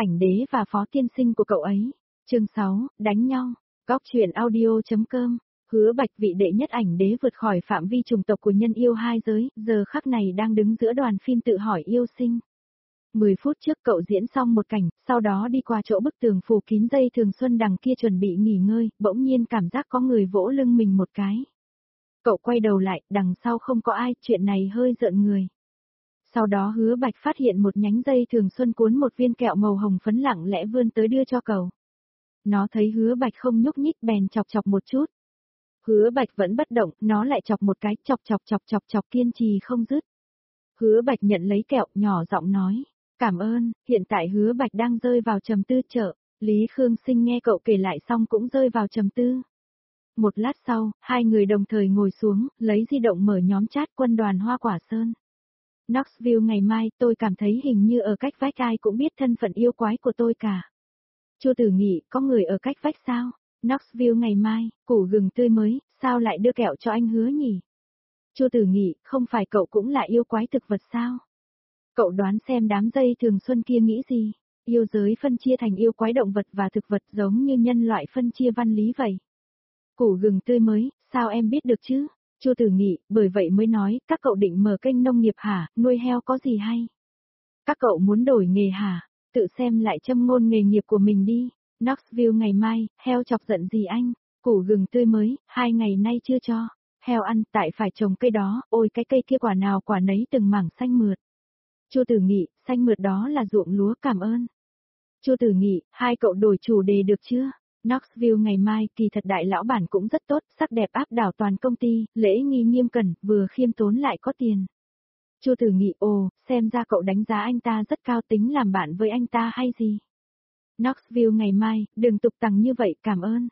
ảnh đế và phó tiên sinh của cậu ấy. Chương 6, đánh nhau. Góc truyện audio.com. Hứa Bạch vị đệ nhất ảnh đế vượt khỏi phạm vi chủng tộc của nhân yêu hai giới, giờ khắc này đang đứng giữa đoàn phim tự hỏi yêu sinh. 10 phút trước cậu diễn xong một cảnh, sau đó đi qua chỗ bức tường phủ kín dây thường xuân đằng kia chuẩn bị nghỉ ngơi, bỗng nhiên cảm giác có người vỗ lưng mình một cái. Cậu quay đầu lại, đằng sau không có ai, chuyện này hơi rợn người. Sau đó Hứa Bạch phát hiện một nhánh dây thường xuân cuốn một viên kẹo màu hồng phấn lặng lẽ vươn tới đưa cho cậu. Nó thấy Hứa Bạch không nhúc nhích bèn chọc chọc một chút. Hứa Bạch vẫn bất động, nó lại chọc một cái, chọc kiên trì không dứt. Hứa Bạch nhận lấy kẹo, nhỏ giọng nói, cảm ơn, hiện tại Hứa Bạch đang rơi vào trầm tư chợ. Lý Khương Sinh nghe cậu kể lại xong cũng rơi vào trầm tư. Một lát sau, hai người đồng thời ngồi xuống, lấy di động mở nhóm chat quân đoàn Hoa Quả Sơn. Knoxville ngày mai, tôi cảm thấy hình như ở cách vách ai cũng biết thân phận yêu quái của tôi cả. Chu Tử Nghị, có người ở cách vách sao? Knoxville ngày mai, củ gừng tươi mới, sao lại đưa kẹo cho anh Hứa nhỉ? Chu Tử Nghị, không phải cậu cũng là yêu quái thực vật sao? Cậu đoán xem đám dây thường xuân kia nghĩ gì? Yêu giới phân chia thành yêu quái động vật và thực vật giống như nhân loại phân chia văn lý vậy. Củ gừng tươi mới, sao em biết được chứ? Chu Tử Nghị, bởi vậy mới nói, các cậu định mở kênh nông nghiệp hả, nuôi heo có gì hay? Các cậu muốn đổi nghề hả? Tự xem lại châm ngôn nghề nghiệp của mình đi. Knoxville ngày mai, heo chọc giận gì anh? Củ gừng tươi mới, 2 ngày nay chưa cho. Heo ăn, tại phải trồng cây đó, ôi cái cây kia quả nào quả nấy từng mảng xanh mượt. Chu Tử Nghị, xanh mượt đó là ruộng lúa, cảm ơn. Chu Tử Nghị, hai cậu đổi chủ đề được chưa? Knoxville ngày mai, kỳ thật đại lão bản cũng rất tốt, sắc đẹp áp đảo toàn công ty, lễ nghi nghiêm cẩn, vừa khiêm tốn lại có tiền. Chu Tử Nghị, ồ, xem ra cậu đánh giá anh ta rất cao, tính làm bạn với anh ta hay gì? Knoxville ngày mai, đừng tục tằng như vậy, cảm ơn.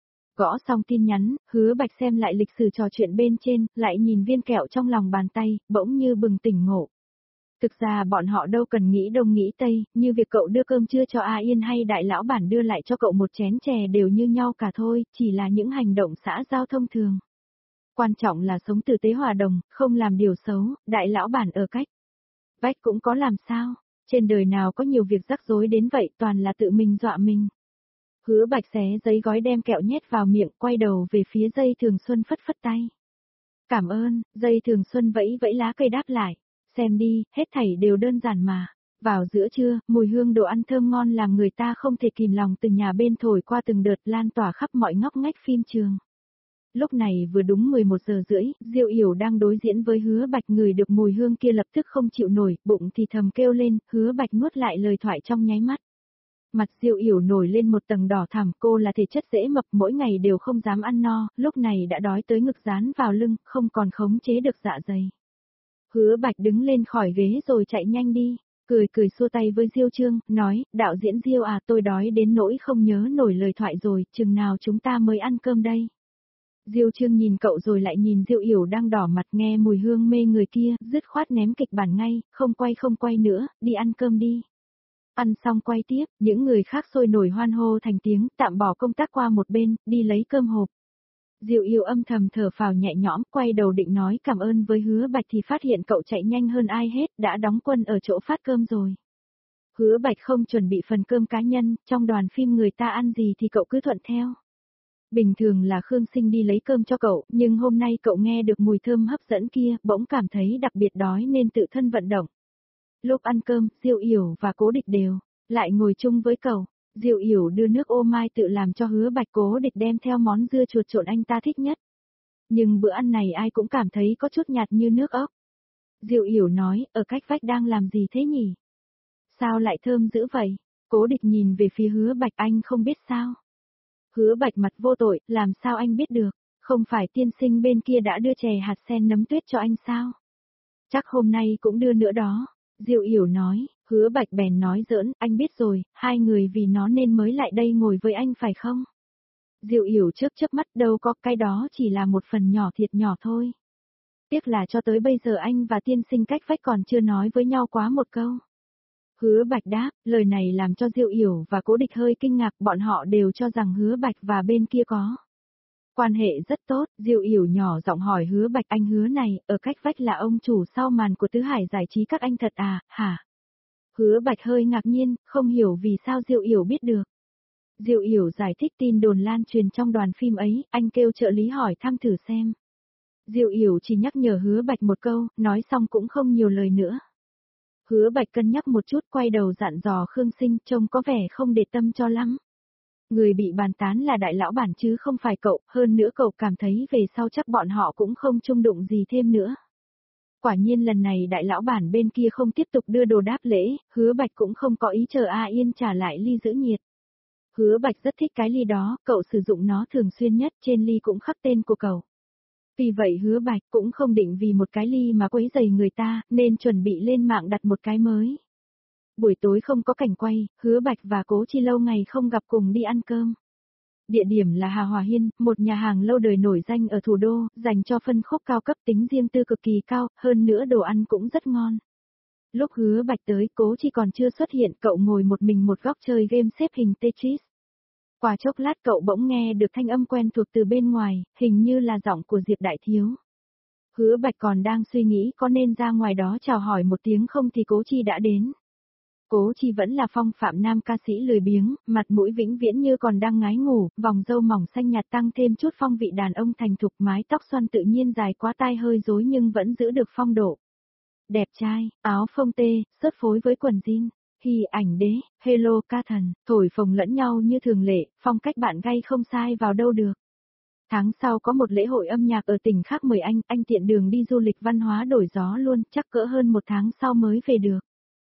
Gõ xong tin nhắn, Hứa Bạch xem lại lịch sử trò chuyện bên trên, lại nhìn viên kẹo trong lòng bàn tay, bỗng như bừng tỉnh ngộ. Thực ra bọn họ đâu cần nghĩ đông nghĩ tây, như việc cậu đưa cơm trưa cho A Yên hay đại lão bản đưa lại cho cậu một chén chè đều như nhau cả thôi, chỉ là những hành động xã giao thông thường. Quan trọng là sống tử tế hòa đồng, không làm điều xấu, đại lão bản ở cách vách cũng có làm sao, trên đời nào có nhiều việc rắc rối đến vậy, toàn là tự mình dọa mình. Hứa Bạch xé giấy gói đem kẹo nhét vào miệng, quay đầu về phía dây thường xuân phất phất tay. Cảm ơn, dây thường xuân vẫy vẫy lá cây đáp lại. Xem đi, hết thảy đều đơn giản mà. Vào giữa trưa, mùi hương đồ ăn thơm ngon làm người ta không thể kìm lòng từ nhà bên thổi qua từng đợt lan tỏa khắp mọi ngóc ngách phim trường. Lúc này vừa đúng 11 giờ rưỡi, Diệu Yểu đang đối diễn với Hứa Bạch, ngửi được mùi hương kia lập tức không chịu nổi, bụng thì thầm kêu lên, Hứa Bạch nuốt lại lời thoại trong nháy mắt. Mặt Diệu Yểu nổi lên một tầng đỏ thẳm, cô là thể chất dễ mập, mỗi ngày đều không dám ăn no, lúc này đã đói tới ngực dán vào lưng, không còn khống chế được dạ dày. Hứa Bạch đứng lên khỏi ghế rồi chạy nhanh đi, cười xua tay với Diêu Trương, nói, đạo diễn Diêu à, tôi đói đến nỗi không nhớ nổi lời thoại rồi, chừng nào chúng ta mới ăn cơm đây. Diêu Trương nhìn cậu rồi lại nhìn Diệu Yểu đang đỏ mặt nghe mùi hương mê người kia, dứt khoát ném kịch bản ngay, không quay nữa, đi ăn cơm đi. Ăn xong quay tiếp, những người khác sôi nổi hoan hô thành tiếng, tạm bỏ công tác qua một bên, đi lấy cơm hộp. Diệu Yểu âm thầm thở phào nhẹ nhõm, quay đầu định nói cảm ơn với Hứa Bạch thì phát hiện cậu chạy nhanh hơn ai hết, đã đóng quân ở chỗ phát cơm rồi. Hứa Bạch không chuẩn bị phần cơm cá nhân, trong đoàn phim người ta ăn gì thì cậu cứ thuận theo. Bình thường là Khương Sinh đi lấy cơm cho cậu, nhưng hôm nay cậu nghe được mùi thơm hấp dẫn kia, bỗng cảm thấy đặc biệt đói nên tự thân vận động. Lúc ăn cơm, Diệu Yểu và Cố Địch đều lại ngồi chung với cậu. Diệu Yểu đưa nước ô mai tự làm cho Hứa Bạch, Cố Địch đem theo món dưa chuột trộn anh ta thích nhất. Nhưng bữa ăn này ai cũng cảm thấy có chút nhạt như nước ốc. Diệu Yểu nói, ở cách vách đang làm gì thế nhỉ? Sao lại thơm dữ vậy? Cố Địch nhìn về phía Hứa Bạch, anh không biết sao? Hứa Bạch mặt vô tội, làm sao anh biết được? Không phải tiên sinh bên kia đã đưa chè hạt sen nấm tuyết cho anh sao? Chắc hôm nay cũng đưa nữa đó. Diệu Yểu nói, Hứa Bạch bèn nói giỡn, anh biết rồi, hai người vì nó nên mới lại đây ngồi với anh phải không? Diệu Yểu chớp mắt, đâu có, cái đó chỉ là một phần nhỏ thiệt nhỏ thôi. Tiếc là cho tới bây giờ anh và tiên sinh cách vách còn chưa nói với nhau quá một câu. Hứa Bạch đáp, lời này làm cho Diệu Yểu và Cố Địch hơi kinh ngạc, bọn họ đều cho rằng Hứa Bạch và bên kia có quan hệ rất tốt. Diệu Yểu nhỏ giọng hỏi Hứa Bạch, anh Hứa này, ở cách vách là ông chủ sau màn của Tứ Hải giải trí các anh thật à, hả? Hứa Bạch hơi ngạc nhiên, không hiểu vì sao Diệu Yểu biết được. Diệu Yểu giải thích tin đồn lan truyền trong đoàn phim ấy, anh kêu trợ lý hỏi thăm thử xem. Diệu Yểu chỉ nhắc nhở Hứa Bạch một câu, nói xong cũng không nhiều lời nữa. Hứa Bạch cân nhắc một chút quay đầu dặn dò Khương Sinh trông có vẻ không để tâm cho lắm. Người bị bàn tán là đại lão bản chứ không phải cậu, hơn nữa cậu cảm thấy về sau chắc bọn họ cũng không chung đụng gì thêm nữa. Quả nhiên lần này đại lão bản bên kia không tiếp tục đưa đồ đáp lễ, Hứa Bạch cũng không có ý chờ A Yên trả lại ly giữ nhiệt. Hứa Bạch rất thích cái ly đó, cậu sử dụng nó thường xuyên nhất, trên ly cũng khắc tên của cậu. Vì vậy Hứa Bạch cũng không định vì một cái ly mà quấy rầy người ta, nên chuẩn bị lên mạng đặt một cái mới. Buổi tối không có cảnh quay, Hứa Bạch và Cố Chi lâu ngày không gặp cùng đi ăn cơm. Địa điểm là Hà Hòa Hiên, một nhà hàng lâu đời nổi danh ở thủ đô, dành cho phân khúc cao cấp tính riêng tư cực kỳ cao, hơn nữa đồ ăn cũng rất ngon. Lúc Hứa Bạch tới, Cố Chi còn chưa xuất hiện, cậu ngồi một mình một góc chơi game xếp hình Tetris. Qua chốc lát cậu bỗng nghe được thanh âm quen thuộc từ bên ngoài, hình như là giọng của Diệp Đại Thiếu. Hứa Bạch còn đang suy nghĩ có nên ra ngoài đó chào hỏi một tiếng không thì Cố Chi đã đến. Cố Chi vẫn là phong phạm nam ca sĩ lười biếng, mặt mũi vĩnh viễn như còn đang ngái ngủ, vòng râu mỏng xanh nhạt tăng thêm chút phong vị đàn ông thành thục, mái tóc xoăn tự nhiên dài quá tai hơi rối nhưng vẫn giữ được phong độ. Đẹp trai, áo phông tê, xuất phối với quần jean. Hi ảnh đế, hello ca thần, thổi phồng lẫn nhau như thường lệ, phong cách bạn gay không sai vào đâu được. Tháng sau có một lễ hội âm nhạc ở tỉnh khác mời anh tiện đường đi du lịch văn hóa đổi gió luôn, chắc cỡ hơn một tháng sau mới về được.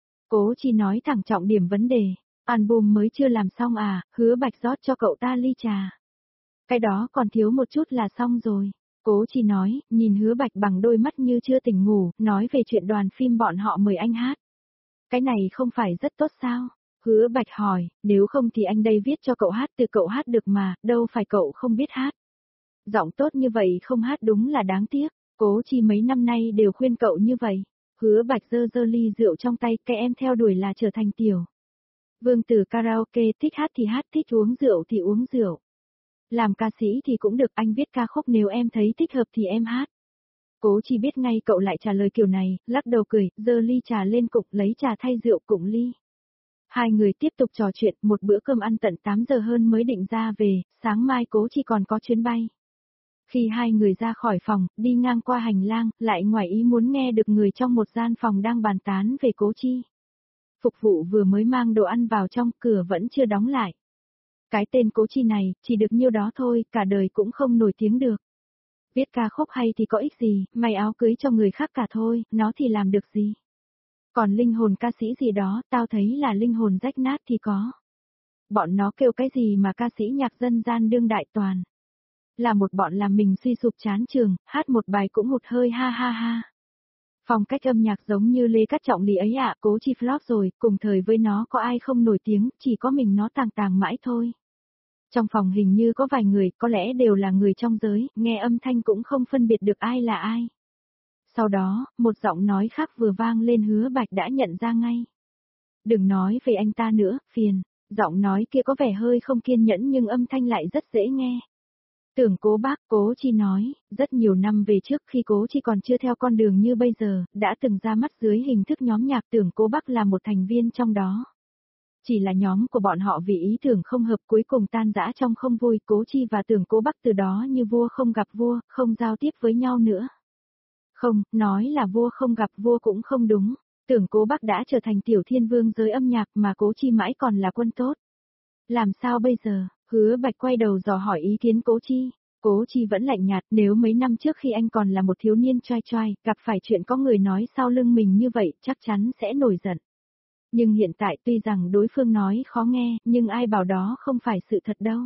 Cố Chi nói thẳng trọng điểm vấn đề, album mới chưa làm xong à, Hứa Bạch rót cho cậu ta ly trà. Cái đó còn thiếu một chút là xong rồi. Cố Chi nói, nhìn Hứa Bạch bằng đôi mắt như chưa tỉnh ngủ, nói về chuyện đoàn phim bọn họ mời anh hát. Cái này không phải rất tốt sao? Hứa Bạch hỏi, nếu không thì anh đây viết cho cậu hát, từ cậu hát được mà, đâu phải cậu không biết hát. Giọng tốt như vậy không hát đúng là đáng tiếc, Cố Chi mấy năm nay đều khuyên cậu như vậy. Hứa Bạch giơ ly rượu trong tay, cái em theo đuổi là trở thành tiểu vương tử karaoke, thích hát thì hát, thích uống rượu thì uống rượu. Làm ca sĩ thì cũng được, anh viết ca khúc nếu em thấy thích hợp thì em hát. Cố Chi biết ngay cậu lại trả lời kiểu này, lắc đầu cười, giơ ly trà lên cục lấy trà thay rượu cụng ly. Hai người tiếp tục trò chuyện, một bữa cơm ăn tận 8 giờ hơn mới định ra về, sáng mai Cố Chi còn có chuyến bay. Khi hai người ra khỏi phòng, đi ngang qua hành lang, lại ngoài ý muốn nghe được người trong một gian phòng đang bàn tán về Cố Chi. Phục vụ vừa mới mang đồ ăn vào trong, cửa vẫn chưa đóng lại. Cái tên Cố Chi này, chỉ được nhiêu đó thôi, cả đời cũng không nổi tiếng được. Viết ca khúc hay thì có ích gì, may áo cưới cho người khác cả thôi, nó thì làm được gì. Còn linh hồn ca sĩ gì đó, tao thấy là linh hồn rách nát thì có. Bọn nó kêu cái gì mà ca sĩ nhạc dân gian đương đại toàn. Là một bọn làm mình suy sụp chán trường, hát một bài cũng hụt hơi ha ha ha. Phong cách âm nhạc giống như Lê Cát Trọng Lý ấy ạ, Cố Chi flop rồi, cùng thời với nó có ai không nổi tiếng, chỉ có mình nó tàng mãi thôi. Trong phòng hình như có vài người, có lẽ đều là người trong giới, nghe âm thanh cũng không phân biệt được ai là ai. Sau đó, một giọng nói khác vừa vang lên, Hứa Bạch đã nhận ra ngay. Đừng nói về anh ta nữa, phiền. Giọng nói kia có vẻ hơi không kiên nhẫn nhưng âm thanh lại rất dễ nghe. Tưởng Cố Bác, Cố Chi nói, rất nhiều năm về trước khi Cố Chi còn chưa theo con đường như bây giờ, đã từng ra mắt dưới hình thức nhóm nhạc, Tưởng Cố Bác là một thành viên trong đó. Chỉ là nhóm của bọn họ vì ý tưởng không hợp cuối cùng tan rã trong không vui, Cố Chi và Tưởng Cố Bác từ đó như vua không gặp vua, không giao tiếp với nhau nữa. Không, nói là vua không gặp vua cũng không đúng. Tưởng Cố Bác đã trở thành tiểu thiên vương giới âm nhạc mà Cố Chi mãi còn là quân tốt. Làm sao bây giờ? Hứa Bạch quay đầu dò hỏi ý kiến Cố Chi. Cố Chi vẫn lạnh nhạt, nếu mấy năm trước khi anh còn là một thiếu niên trai trai, gặp phải chuyện có người nói sau lưng mình như vậy, chắc chắn sẽ nổi giận. Nhưng hiện tại tuy rằng đối phương nói khó nghe, nhưng ai bảo đó không phải sự thật đâu.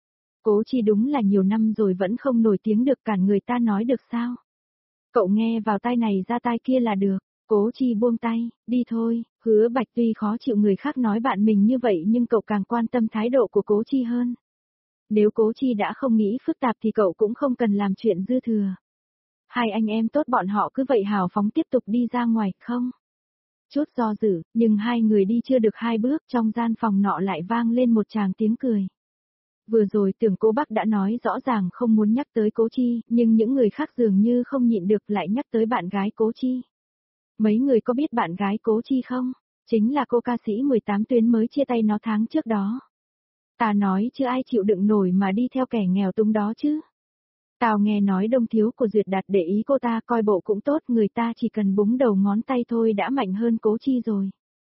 Cố Chi đúng là nhiều năm rồi vẫn không nổi tiếng được, cản người ta nói được sao? Cậu nghe vào tai này ra tai kia là được. Cố Chi buông tay, đi thôi. Hứa Bạch tuy khó chịu người khác nói bạn mình như vậy nhưng cậu càng quan tâm thái độ của Cố Chi hơn. Nếu Cố Chi đã không nghĩ phức tạp thì cậu cũng không cần làm chuyện dư thừa. Hai anh em tốt bọn họ cứ vậy hào phóng tiếp tục đi ra ngoài, không? Chút do dự, nhưng hai người đi chưa được hai bước, trong gian phòng nọ lại vang lên một tràng tiếng cười. Vừa rồi Tưởng Cố Bác đã nói rõ ràng không muốn nhắc tới Cố Chi, nhưng những người khác dường như không nhịn được lại nhắc tới bạn gái Cố Chi. Mấy người có biết bạn gái Cố Chi không? Chính là cô ca sĩ 18 tuyến mới chia tay nó tháng trước đó. Ta nói chứ ai chịu đựng nổi mà đi theo kẻ nghèo túng đó chứ. Tao nghe nói Đông Thiếu của Duyệt Đạt để ý cô ta coi bộ cũng tốt, người ta chỉ cần búng đầu ngón tay thôi đã mạnh hơn Cố Chi rồi.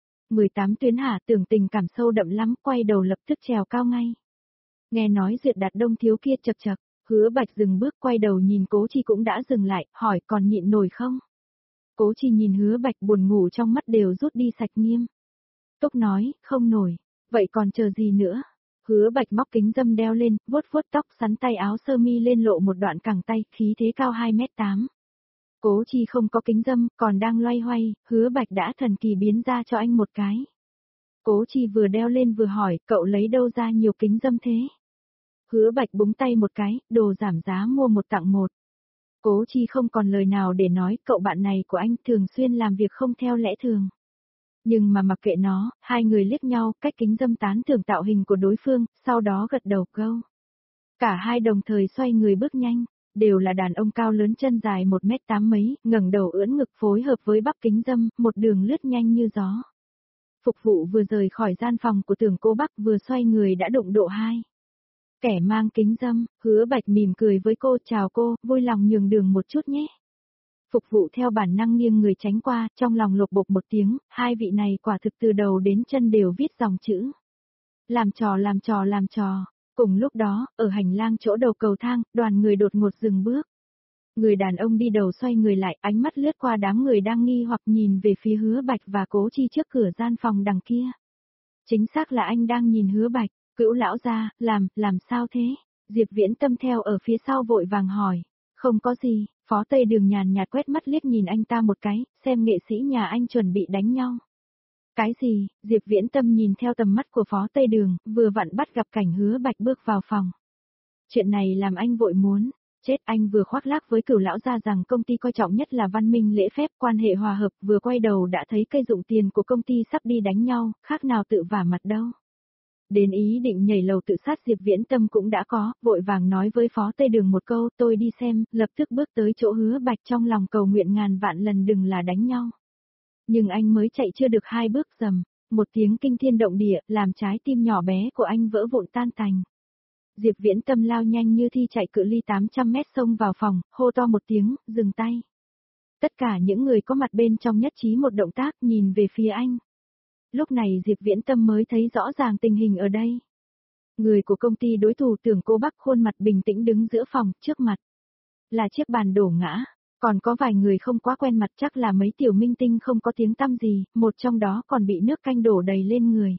18 tuyến hả, tưởng tình cảm sâu đậm lắm, quay đầu lập tức trèo cao ngay. Nghe nói Duyệt Đạt Đông Thiếu kia chật chật, Hứa Bạch dừng bước quay đầu nhìn Cố Chi cũng đã dừng lại, hỏi còn nhịn nổi không? Cố Chi nhìn Hứa Bạch buồn ngủ trong mắt đều rút đi sạch nghiêm. Túc nói, không nổi, vậy còn chờ gì nữa? Hứa Bạch móc kính dâm đeo lên, vuốt vuốt tóc, sắn tay áo sơ mi lên lộ một đoạn cẳng tay, khí thế cao 2m8. Cố Chi không có kính dâm, còn đang loay hoay, Hứa Bạch đã thần kỳ biến ra cho anh một cái. Cố Chi vừa đeo lên vừa hỏi, cậu lấy đâu ra nhiều kính dâm thế? Hứa Bạch búng tay một cái, đồ giảm giá mua một tặng một. Cố Chi không còn lời nào để nói, cậu bạn này của anh thường xuyên làm việc không theo lẽ thường. Nhưng mà mặc kệ nó, hai người liếc nhau, cách kính dâm tán thưởng tạo hình của đối phương, sau đó gật đầu câu. Cả hai đồng thời xoay người bước nhanh, đều là đàn ông cao lớn chân dài 1m8 mấy, ngẩng đầu ưỡn ngực phối hợp với bắp kính dâm, một đường lướt nhanh như gió. Phục vụ vừa rời khỏi gian phòng của Tưởng Cô Bắc vừa xoay người đã đụng độ 2. Kẻ mang kính dâm, Hứa Bạch mỉm cười với cô, chào cô, vui lòng nhường đường một chút nhé. Phục vụ theo bản năng nghiêng người tránh qua, trong lòng lột bột một tiếng, hai vị này quả thực từ đầu đến chân đều viết dòng chữ. Làm trò làm trò làm trò. Cùng lúc đó, ở hành lang chỗ đầu cầu thang, đoàn người đột ngột dừng bước. Người đàn ông đi đầu xoay người lại, ánh mắt lướt qua đám người đang nghi hoặc nhìn về phía Hứa Bạch và Cố Chi trước cửa gian phòng đằng kia. Chính xác là anh đang nhìn Hứa Bạch, Cữu lão gia, làm sao thế? Diệp Viễn Tâm theo ở phía sau vội vàng hỏi. Không có gì, Phó Tây Đường nhàn nhạt quét mắt liếc nhìn anh ta một cái, xem nghệ sĩ nhà anh chuẩn bị đánh nhau. Cái gì? Diệp Viễn Tâm nhìn theo tầm mắt của Phó Tây Đường, vừa vặn bắt gặp cảnh Hứa Bạch bước vào phòng. Chuyện này làm anh vội muốn, chết, anh vừa khoác lác với Cửu lão gia rằng công ty coi trọng nhất là văn minh lễ phép, quan hệ hòa hợp, vừa quay đầu đã thấy cây dụng tiền của công ty sắp đi đánh nhau, khác nào tự vả mặt đâu. Đến ý định nhảy lầu tự sát Diệp Viễn Tâm cũng đã có, vội vàng nói với Phó Tây Đường một câu, tôi đi xem, lập tức bước tới chỗ Hứa Bạch trong lòng cầu nguyện ngàn vạn lần đừng là đánh nhau. Nhưng anh mới chạy chưa được 2 bước rầm, một tiếng kinh thiên động địa, làm trái tim nhỏ bé của anh vỡ vụn tan tành. Diệp Viễn Tâm lao nhanh như thi chạy cự ly 800 mét xông vào phòng, hô to một tiếng, dừng tay. Tất cả những người có mặt bên trong nhất trí một động tác nhìn về phía anh. Lúc này Diệp Viễn Tâm mới thấy rõ ràng tình hình ở đây. Người của công ty đối thủ Tưởng Cô Bắc khuôn mặt bình tĩnh đứng giữa phòng, trước mặt là chiếc bàn đổ ngã, còn có vài người không quá quen mặt, chắc là mấy tiểu minh tinh không có tiếng tăm gì, một trong đó còn bị nước canh đổ đầy lên người.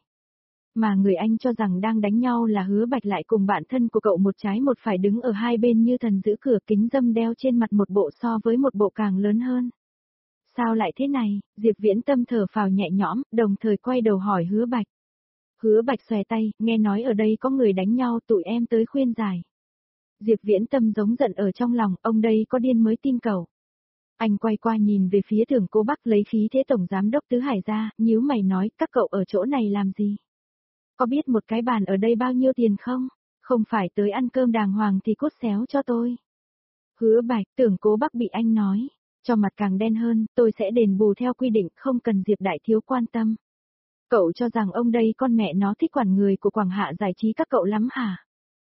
Mà người anh cho rằng đang đánh nhau là Hứa Bạch lại cùng bạn thân của cậu một trái một phải đứng ở hai bên như thần giữ cửa, kính dâm đeo trên mặt một bộ so với một bộ càng lớn hơn. Sao lại thế này? Diệp Viễn Tâm thở phào nhẹ nhõm, đồng thời quay đầu hỏi Hứa Bạch. Hứa Bạch xòe tay, nghe nói ở đây có người đánh nhau, tụi em tới khuyên giải. Diệp Viễn Tâm giống giận ở trong lòng, ông đây có điên mới tin cậu. Anh quay qua nhìn về phía Tưởng Cô Bắc lấy khí thế tổng giám đốc Tứ Hải ra, nhíu mày nói, các cậu ở chỗ này làm gì? Có biết một cái bàn ở đây bao nhiêu tiền không? Không phải tới ăn cơm đàng hoàng thì cút xéo cho tôi. Hứa Bạch, Tưởng Cố Bắc bị anh nói, cho mặt càng đen hơn, tôi sẽ đền bù theo quy định, không cần Diệp đại thiếu quan tâm. Cậu cho rằng ông đây con mẹ nó thích quản người của Quảng Hạ giải trí các cậu lắm hả?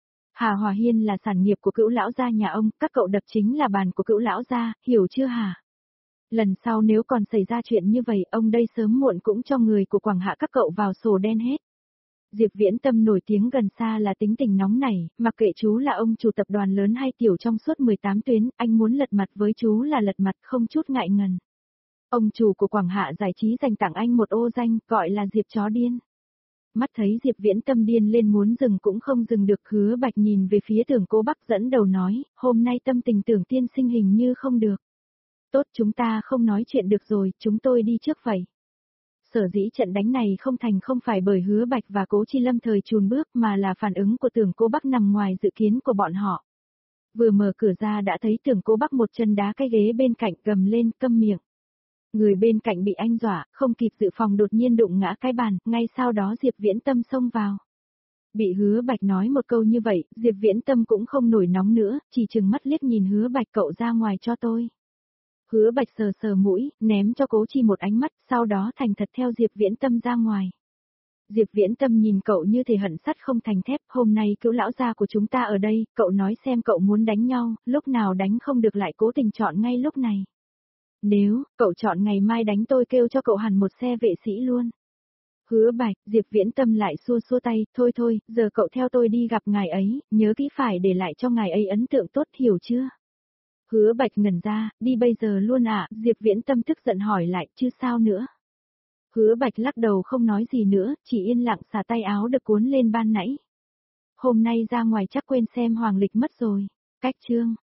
Hà Hòa Hiên là sản nghiệp của Cữu lão gia nhà ông, các cậu đập chính là bàn của Cữu lão gia, hiểu chưa hả? Lần sau nếu còn xảy ra chuyện như vậy, ông đây sớm muộn cũng cho người của Quảng Hạ các cậu vào sổ đen hết. Diệp Viễn Tâm nổi tiếng gần xa là tính tình nóng nảy, mặc kệ chú là ông chủ tập đoàn lớn hay tiểu trong suốt 18 tuyến, anh muốn lật mặt với chú là lật mặt không chút ngại ngần. Ông chủ của Quảng Hạ giải trí dành tặng anh một ô danh, gọi là Diệp chó điên. Mắt thấy Diệp Viễn Tâm điên lên muốn dừng cũng không dừng được, Hứa Bạch nhìn về phía Tưởng Cô Bắc dẫn đầu nói, hôm nay tâm tình Tưởng tiên sinh hình như không được. Tốt, chúng ta không nói chuyện được rồi, chúng tôi đi trước vậy. Sở dĩ trận đánh này không thành không phải bởi Hứa Bạch và Cố Chi Lâm thời chùn bước mà là phản ứng của Tưởng Cô Bắc nằm ngoài dự kiến của bọn họ. Vừa mở cửa ra đã thấy Tưởng Cô Bắc một chân đá cái ghế bên cạnh, gầm lên, câm miệng. Người bên cạnh bị anh dọa, không kịp dự phòng đột nhiên đụng ngã cái bàn, ngay sau đó Diệp Viễn Tâm xông vào. Bị Hứa Bạch nói một câu như vậy, Diệp Viễn Tâm cũng không nổi nóng nữa, chỉ chừng mắt liếc nhìn Hứa Bạch, cậu ra ngoài cho tôi. Hứa Bạch sờ sờ mũi, ném cho Cố Chi một ánh mắt, sau đó thành thật theo Diệp Viễn Tâm ra ngoài. Diệp Viễn Tâm nhìn cậu như thể hận sắt không thành thép, hôm nay cứu lão gia của chúng ta ở đây, cậu nói xem cậu muốn đánh nhau, lúc nào đánh không được lại cố tình chọn ngay lúc này. Nếu, cậu chọn ngày mai đánh tôi kêu cho cậu hẳn một xe vệ sĩ luôn. Hứa Bạch, Diệp Viễn Tâm lại xua xua tay, thôi thôi, giờ cậu theo tôi đi gặp ngài ấy, nhớ kỹ phải để lại cho ngài ấy ấn tượng tốt hiểu chưa? Hứa Bạch ngẩn ra, đi bây giờ luôn à, Diệp Viễn Tâm tức giận hỏi lại, chứ sao nữa? Hứa Bạch lắc đầu không nói gì nữa, chỉ yên lặng xả tay áo được cuốn lên ban nãy. Hôm nay ra ngoài chắc quên xem hoàng lịch mất rồi. Cách chương.